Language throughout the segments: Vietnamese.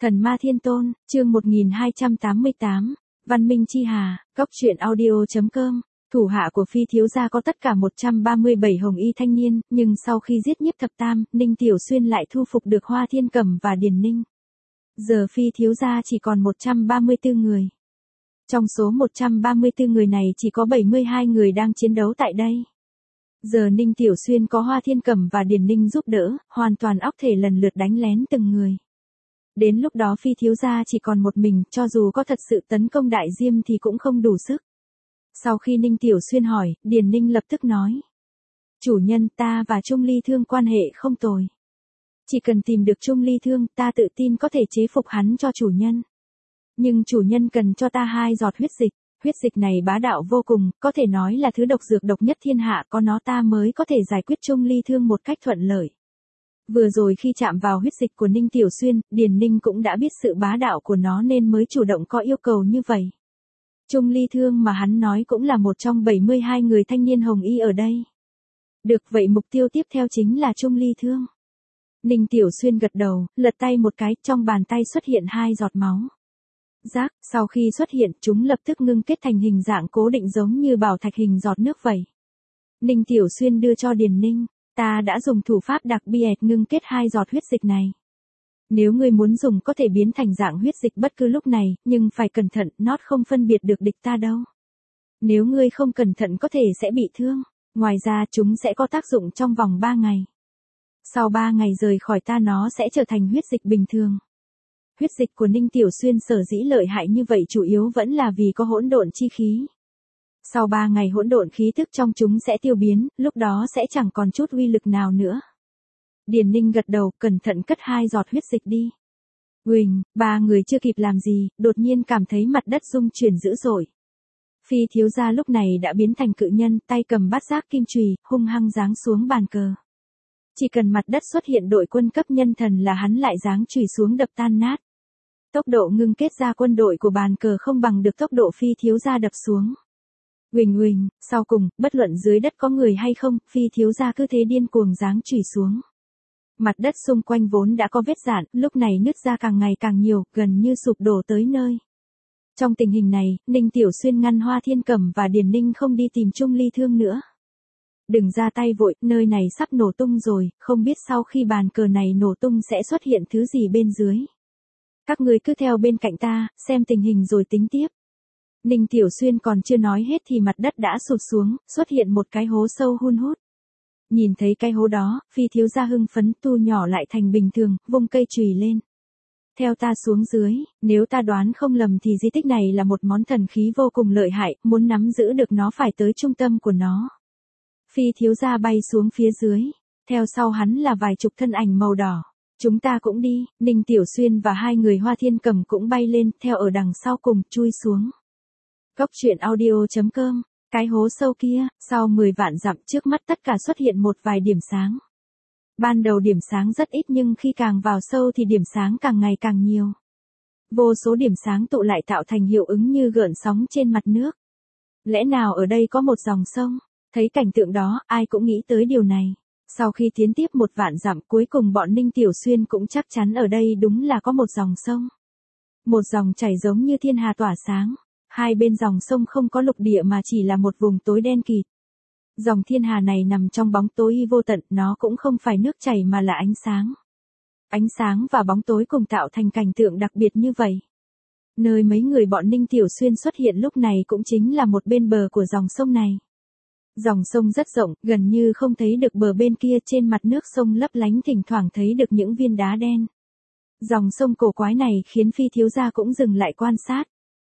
Thần Ma Thiên Tôn, chương 1288, Văn Minh Chi Hà, Cóc truyện audio.com. Thủ hạ của Phi thiếu gia có tất cả 137 hồng y thanh niên, nhưng sau khi giết Nhiếp Thập Tam, Ninh Tiểu Xuyên lại thu phục được Hoa Thiên Cẩm và Điền Ninh. Giờ Phi thiếu gia chỉ còn 134 người. Trong số 134 người này chỉ có 72 người đang chiến đấu tại đây. Giờ Ninh Tiểu Xuyên có Hoa Thiên Cẩm và Điền Ninh giúp đỡ, hoàn toàn óc thể lần lượt đánh lén từng người. Đến lúc đó Phi thiếu gia chỉ còn một mình, cho dù có thật sự tấn công Đại Diêm thì cũng không đủ sức. Sau khi Ninh Tiểu Xuyên hỏi, Điền Ninh lập tức nói. Chủ nhân, ta và Trung Ly Thương quan hệ không tồi. Chỉ cần tìm được Trung Ly Thương, ta tự tin có thể chế phục hắn cho chủ nhân. Nhưng chủ nhân cần cho ta 2 giọt huyết dịch. Huyết dịch này bá đạo vô cùng, có thể nói là thứ độc dược độc nhất thiên hạ, có nó ta mới có thể giải quyết Trung Ly Thương một cách thuận lợi. Vừa rồi khi chạm vào huyết dịch của Ninh Tiểu Xuyên, Điền Ninh cũng đã biết sự bá đạo của nó nên mới chủ động có yêu cầu như vậy. Trung Ly Thương mà hắn nói cũng là một trong 72 người thanh niên hồng y ở đây. Được vậy mục tiêu tiếp theo chính là Trung Ly Thương. Ninh Tiểu Xuyên gật đầu, lật tay một cái, trong bàn tay xuất hiện 2 giọt máu. Rác, sau khi xuất hiện chúng lập tức ngưng kết thành hình dạng cố định giống như bảo thạch hình giọt nước vậy. Ninh Tiểu Xuyên đưa cho Điền Ninh, ta đã dùng thủ pháp đặc biệt ngưng kết 2 giọt huyết dịch này. Nếu ngươi muốn dùng có thể biến thành dạng huyết dịch bất cứ lúc này, nhưng phải cẩn thận, nó không phân biệt được địch ta đâu. Nếu ngươi không cẩn thận có thể sẽ bị thương, ngoài ra chúng sẽ có tác dụng trong vòng 3 ngày. Sau 3 ngày rời khỏi ta nó sẽ trở thành huyết dịch bình thường. Huyết dịch của Ninh Tiểu Xuyên sở dĩ lợi hại như vậy chủ yếu vẫn là vì có hỗn độn chi khí. Sau 3 ngày hỗn độn khí tức trong chúng sẽ tiêu biến, lúc đó sẽ chẳng còn chút uy lực nào nữa. Điền Ninh gật đầu, cẩn thận cất 2 giọt huyết dịch đi. Huỳnh, 3 người chưa kịp làm gì, đột nhiên cảm thấy mặt đất rung chuyển dữ dội. Phi thiếu gia lúc này đã biến thành cự nhân, tay cầm bát giác kim chùy, hung hăng giáng xuống bàn cờ. Chỉ cần mặt đất xuất hiện đội quân cấp nhân thần là hắn lại giáng chùy xuống đập tan nát. Tốc độ ngưng kết ra quân đội của bàn cờ không bằng được tốc độ Phi thiếu gia đập xuống. Huỳnh huỳnh, sau cùng, bất luận dưới đất có người hay không, Phi thiếu gia cứ thế điên cuồng giáng chùy xuống. Mặt đất xung quanh vốn đã có vết rạn, lúc này nứt ra càng ngày càng nhiều, gần như sụp đổ tới nơi. Trong tình hình này, Ninh Tiểu Xuyên ngăn Hoa Thiên Cẩm và Điền Ninh không đi tìm Trung Ly Thương nữa. Đừng ra tay vội, nơi này sắp nổ tung rồi, không biết sau khi bàn cờ này nổ tung sẽ xuất hiện thứ gì bên dưới. Các người cứ theo bên cạnh ta, xem tình hình rồi tính tiếp. Ninh Tiểu Xuyên còn chưa nói hết thì mặt đất đã sụt xuống, xuất hiện một cái hố sâu hun hút. Nhìn thấy cái hố đó, Phi thiếu gia hưng phấn tu nhỏ lại thành bình thường, vung cây chùy lên. Theo ta xuống dưới, nếu ta đoán không lầm thì di tích này là một món thần khí vô cùng lợi hại, muốn nắm giữ được nó phải tới trung tâm của nó. Phi thiếu gia bay xuống phía dưới, theo sau hắn là vài chục thân ảnh màu đỏ. Chúng ta cũng đi, Ninh Tiểu Xuyên và 2 người Hoa Thiên Cẩm cũng bay lên, theo ở đằng sau cùng, chui xuống. Cóc truyện audio.com. Cái hố sâu kia, sau 10 vạn dặm trước mắt tất cả xuất hiện một vài điểm sáng. Ban đầu điểm sáng rất ít nhưng khi càng vào sâu thì điểm sáng càng ngày càng nhiều. Vô số điểm sáng tụ lại tạo thành hiệu ứng như gợn sóng trên mặt nước. Lẽ nào ở đây có một dòng sông? Thấy cảnh tượng đó, ai cũng nghĩ tới điều này. Sau khi tiến tiếp 1 vạn dặm cuối cùng bọn Ninh Tiểu Xuyên cũng chắc chắn ở đây đúng là có một dòng sông. Một dòng chảy giống như thiên hà tỏa sáng. Hai bên dòng sông không có lục địa mà chỉ là một vùng tối đen kịt. Dòng thiên hà này nằm trong bóng tối vô tận, nó cũng không phải nước chảy mà là ánh sáng. Ánh sáng và bóng tối cùng tạo thành cảnh tượng đặc biệt như vậy. Nơi mấy người bọn Ninh Tiểu Xuyên xuất hiện lúc này cũng chính là một bên bờ của dòng sông này. Dòng sông rất rộng, gần như không thấy được bờ bên kia, trên mặt nước sông lấp lánh thỉnh thoảng thấy được những viên đá đen. Dòng sông cổ quái này khiến Phi thiếu gia cũng dừng lại quan sát.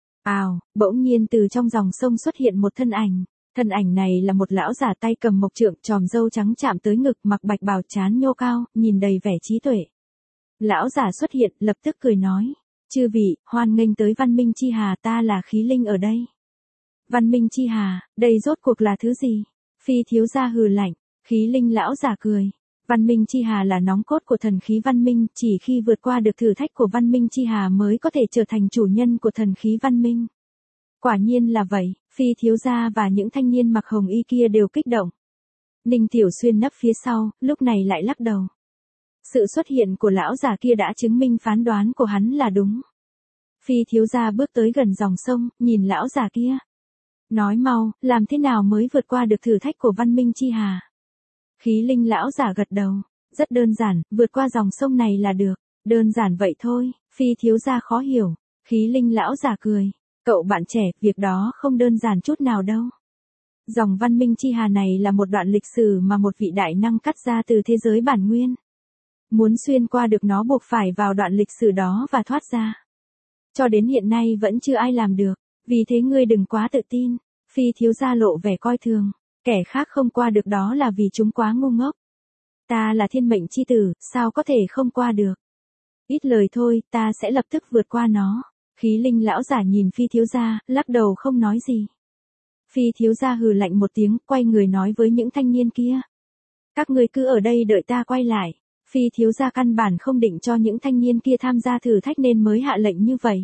Bỗng nhiên từ trong dòng sông xuất hiện một thân ảnh. Thân ảnh này là một lão giả tay cầm mộc trượng, tròm râu trắng chạm tới ngực, mặc bạch bào, trán nhô cao, nhìn đầy vẻ trí tuệ. Lão giả xuất hiện, lập tức cười nói. Chư vị, hoan nghênh tới Văn Minh Chi Hà, ta là Khí Linh ở đây. Văn Minh Chi Hà, đây rốt cuộc là thứ gì? Phi thiếu gia hừ lạnh. Khí Linh lão giả cười. Văn Minh Chi Hà là nóng cốt của thần khí văn minh, chỉ khi vượt qua được thử thách của Văn Minh Chi Hà mới có thể trở thành chủ nhân của thần khí văn minh. Quả nhiên là vậy, Phi thiếu gia và những thanh niên mặc hồng y kia đều kích động. Ninh Tiểu Xuyên nấp phía sau, lúc này lại lắc đầu. Sự xuất hiện của lão già kia đã chứng minh phán đoán của hắn là đúng. Phi thiếu gia bước tới gần dòng sông, nhìn lão già kia. Nói mau, làm thế nào mới vượt qua được thử thách của văn minh chi hà? Khí linh lão già gật đầu. Rất đơn giản, vượt qua dòng sông này là được. Đơn giản vậy thôi, phi thiếu gia khó hiểu. Khí linh lão già cười. Cậu bạn trẻ, việc đó không đơn giản chút nào đâu. Dòng văn minh chi hà này là một đoạn lịch sử mà một vị đại năng cắt ra từ thế giới bản nguyên. Muốn xuyên qua được nó buộc phải vào đoạn lịch sử đó và thoát ra. Cho đến hiện nay vẫn chưa ai làm được, vì thế ngươi đừng quá tự tin. Phi thiếu gia lộ vẻ coi thường, kẻ khác không qua được đó là vì chúng quá ngu ngốc. Ta là thiên mệnh chi tử, sao có thể không qua được. Ít lời thôi, ta sẽ lập tức vượt qua nó. Khí linh lão giả nhìn phi thiếu gia, lắc đầu không nói gì. Phi thiếu gia hừ lạnh một tiếng, quay người nói với những thanh niên kia. Các ngươi cứ ở đây đợi ta quay lại. Phi thiếu gia căn bản không định cho những thanh niên kia tham gia thử thách nên mới hạ lệnh như vậy.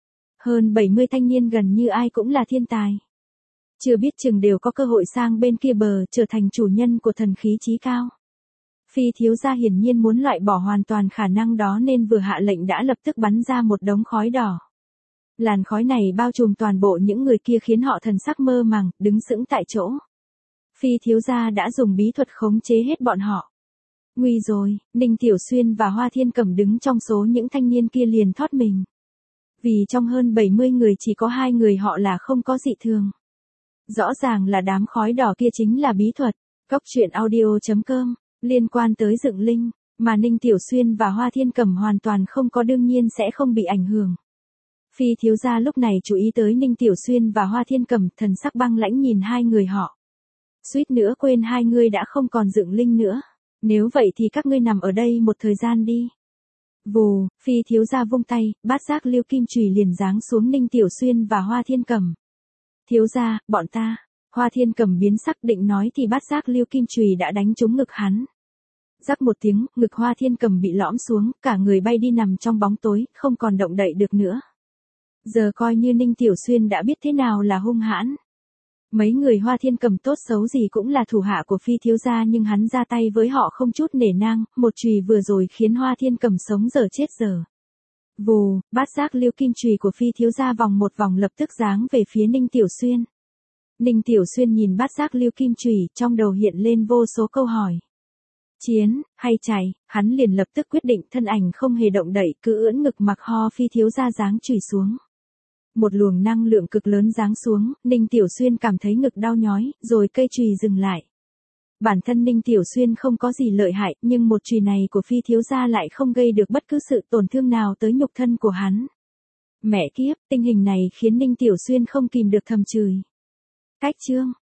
Hơn 70 thanh niên gần như ai cũng là thiên tài. Chưa biết chừng đều có cơ hội sang bên kia bờ trở thành chủ nhân của thần khí chí cao. Phi thiếu gia hiển nhiên muốn loại bỏ hoàn toàn khả năng đó nên vừa hạ lệnh đã lập tức bắn ra một đống khói đỏ. Làn khói này bao trùm toàn bộ những người kia khiến họ thần sắc mơ màng, đứng sững tại chỗ. Phi thiếu gia đã dùng bí thuật khống chế hết bọn họ. Nguy rồi, Ninh Tiểu Xuyên và Hoa Thiên Cẩm đứng trong số những thanh niên kia liền thoát mình. Vì trong hơn 70 người chỉ có 2 người họ là không có dị thường. Rõ ràng là đám khói đỏ kia chính là bí thuật. Cốc truyện audio.com, liên quan tới dựng linh, mà Ninh Tiểu Xuyên và Hoa Thiên Cẩm hoàn toàn không có đương nhiên sẽ không bị ảnh hưởng. Phi thiếu gia lúc này chú ý tới Ninh Tiểu Xuyên và Hoa Thiên Cẩm, thần sắc băng lãnh nhìn 2 người họ. Suýt nữa quên 2 người đã không còn dựng linh nữa. Nếu vậy thì các ngươi nằm ở đây một thời gian đi. Vù, phi thiếu gia vung tay, bát giác liêu kim chùy liền giáng xuống Ninh Tiểu Xuyên và Hoa Thiên Cẩm. Thiếu gia, bọn ta. Hoa Thiên Cẩm biến sắc định nói thì bát giác liêu kim chùy đã đánh trúng ngực hắn. Rắc một tiếng, ngực Hoa Thiên Cẩm bị lõm xuống, cả người bay đi nằm trong bóng tối, không còn động đậy được nữa. Giờ coi như Ninh Tiểu Xuyên đã biết thế nào là hung hãn. Mấy người Hoa Thiên Cẩm tốt xấu gì cũng là thủ hạ của phi thiếu gia nhưng hắn ra tay với họ không chút nể nang, một chùy vừa rồi khiến Hoa Thiên Cẩm sống dở chết dở. Vù, bát giác liêu kim chùy của phi thiếu gia vòng một vòng lập tức giáng về phía Ninh Tiểu Xuyên. Ninh Tiểu Xuyên nhìn bát giác liêu kim chùy, trong đầu hiện lên vô số câu hỏi. Chiến, hay chạy, hắn liền lập tức quyết định, thân ảnh không hề động đậy, cứ ưỡn ngực mặc ho phi thiếu gia giáng chùy xuống. Một luồng năng lượng cực lớn giáng xuống, Ninh Tiểu Xuyên cảm thấy ngực đau nhói, rồi cây chùy dừng lại. Bản thân Ninh Tiểu Xuyên không có gì lợi hại, nhưng một chùy này của phi thiếu gia lại không gây được bất cứ sự tổn thương nào tới nhục thân của hắn. Mẹ kiếp, tình hình này khiến Ninh Tiểu Xuyên không kìm được thầm chửi. Cách chương